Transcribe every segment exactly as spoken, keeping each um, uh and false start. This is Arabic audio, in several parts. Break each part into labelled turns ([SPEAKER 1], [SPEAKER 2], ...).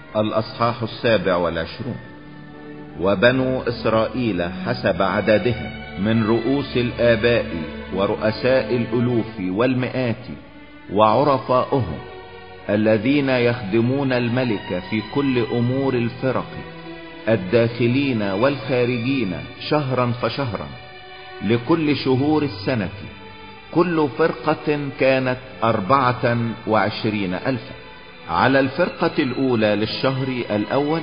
[SPEAKER 1] الأصحاح السابع والعشرون. وبنو إسرائيل حسب عددهم من رؤوس الآباء ورؤساء الألوف والمئات وعرفاؤهم الذين يخدمون الملك في كل أمور الفرق الداخلين والخارجين شهرا فشهرا لكل شهور السنة، كل فرقة كانت أربعة وعشرين ألفا. على الفرقة الأولى للشهر الأول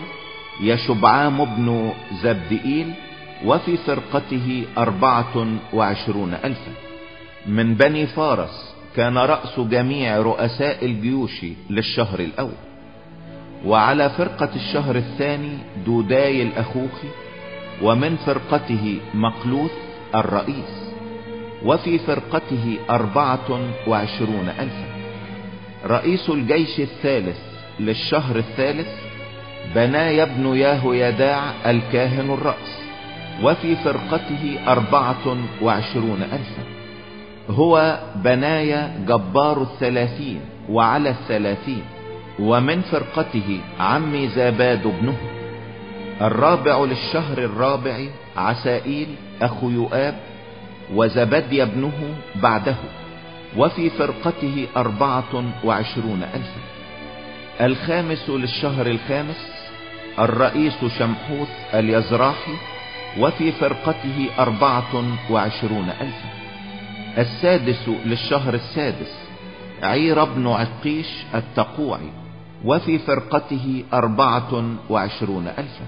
[SPEAKER 1] يشبعام بن زبدئيل، وفي فرقته أربعة وعشرون ألفا. من بني فارس كان رأس جميع رؤساء الجيوش للشهر الأول. وعلى فرقة الشهر الثاني دوداي الأخوخي، ومن فرقته مقلوث الرئيس، وفي فرقته أربعة وعشرون ألفا. رئيس الجيش الثالث للشهر الثالث بنايا بن ياهويداع الكاهن الرأس، وفي فرقته أربعة وعشرون ألفا. هو بنايا جبار الثلاثين وعلى الثلاثين، ومن فرقته عمي زاباد ابنه. الرابع للشهر الرابع عسائيل أخو يؤاب، وزبدي ابنه بعده، وفي فرقته أربعة وعشرون ألفا. الخامس للشهر الخامس الرئيس شمحوث اليزراحي، وفي فرقته أربعة وعشرون ألفا. السادس للشهر السادس عير بن عقيش التقوعي، وفي فرقته أربعة وعشرون ألفا.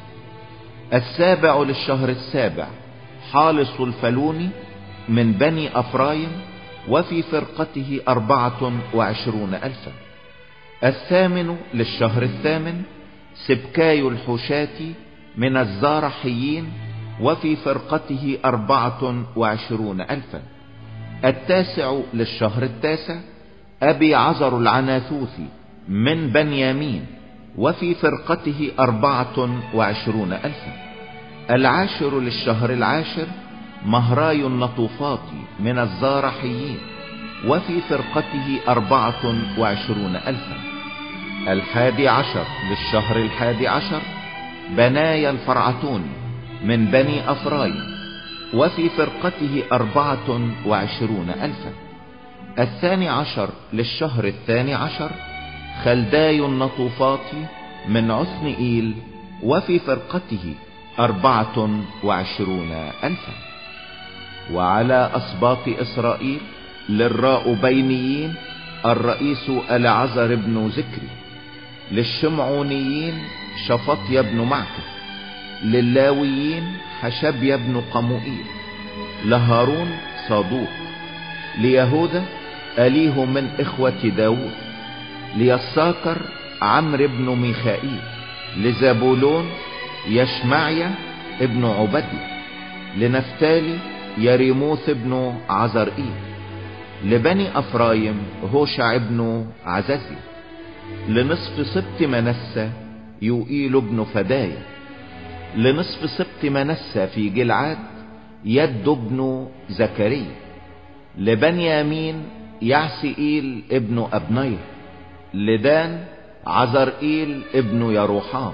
[SPEAKER 1] السابع للشهر السابع حالص الفلوني من بني أفرايم، وفي فرقته أربعة وعشرون ألفا. الثامن للشهر الثامن سبكاي الحشاتي من الزارحيين، وفي فرقته أربعة وعشرون ألفا. التاسع للشهر التاسع أبي عزر العناثوثي من بنيامين، وفي فرقته أربعة وعشرون ألفا. العاشر للشهر العاشر مهراي النطوفاطي من الزارحيين، وفي فرقته أربعة وعشرون ألفا. الحادي عشر للشهر الحادي عشر بنايا الفرعتوني من بني أفرايم، وفي فرقته أربعة وعشرون ألفا. الثاني عشر للشهر الثاني عشر خلداي النطوفاطي من عثنئيل، وفي فرقته أربعة وعشرون ألفا. وعلى أسباط إسرائيل للراؤبينيين الرئيس العزر بن ذكري، للشمعونيين شفطيا بن معكة، للاويين حشبيا بن قموئيل، لهارون صادوق، ليهوذا أليه من إخوة داود، ليساكر عمرو بن ميخائيل، لزبولون يشمعيا ابن عبدي، لنفتالي يريموث بن عزرئيل، لبني أفرايم هوشع بن عززي، لنصف سبط منسى يوئيل بن فدايا، لنصف سبط منسى في جلعاد يد بن زكريا، لبنيامين يعسئيل ابن أبنير، لدان عزرئيل ابن يروحام.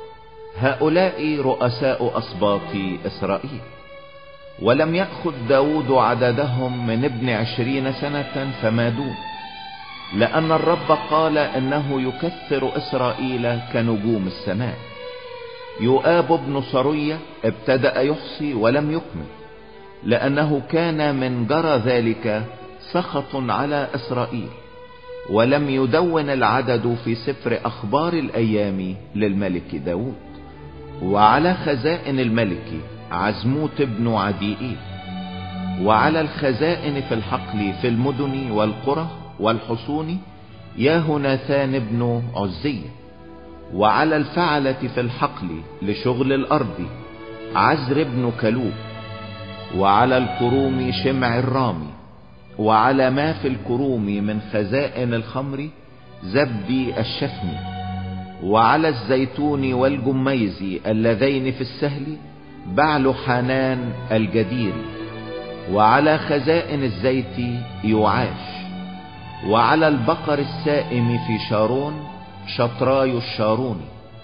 [SPEAKER 1] هؤلاء رؤساء أسباط إسرائيل. ولم يأخذ داود عددهم من ابن عشرين سنة فما دون، لأن الرب قال إنه يكثر إسرائيل كنجوم السماء. يؤاب بن صرية ابتدأ يحصي ولم يكمل، لأنه كان من جرى ذلك سخط على إسرائيل، ولم يدون العدد في سفر أخبار الأيام للملك داود. وعلى خزائن الملك عزموت بن عديئيل، وعلى الخزائن في الحقل في المدن والقرى والحصون ياهوناثان بن عزية، وعلى الفعلة في الحقل لشغل الأرض عزر بن كلوب، وعلى الكروم شمع الرامي، وعلى ما في الكروم من خزائن الخمر زبدي الشفني، وعلى الزيتون والجميز اللذين في السهل بعل حنان الجديري، وعلى خزائن الزيت يعاش، وعلى البقر السائم في شارون شطراي الشاروني،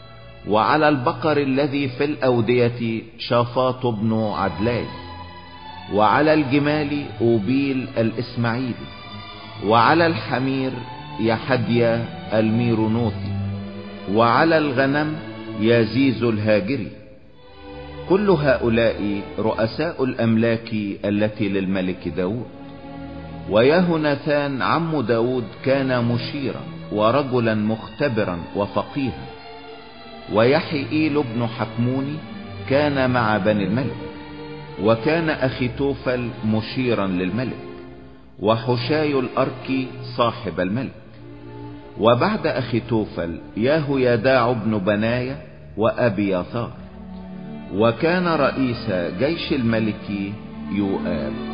[SPEAKER 1] وعلى البقر الذي في الأودية شافاط بن عدلاي، وعلى الجمال أوبيل الإسماعيلي، وعلى الحمير يحديا الميرونوثي، وعلى الغنم يزيز الهاجري. كل هؤلاء رؤساء الأملاك التي للملك داود. ويهوناثان عم داود كان مشيرا ورجلا مختبرا وفقيها. ويحيئيل بن حكموني كان مع بني الملك. وكان أخيتوفل مشيرا للملك، وحشاي الأركي صاحب الملك. وبعد أخيتوفل ياهويداع بن بنايا وأبياثار. وكان رئيس جيش الملك يؤاب.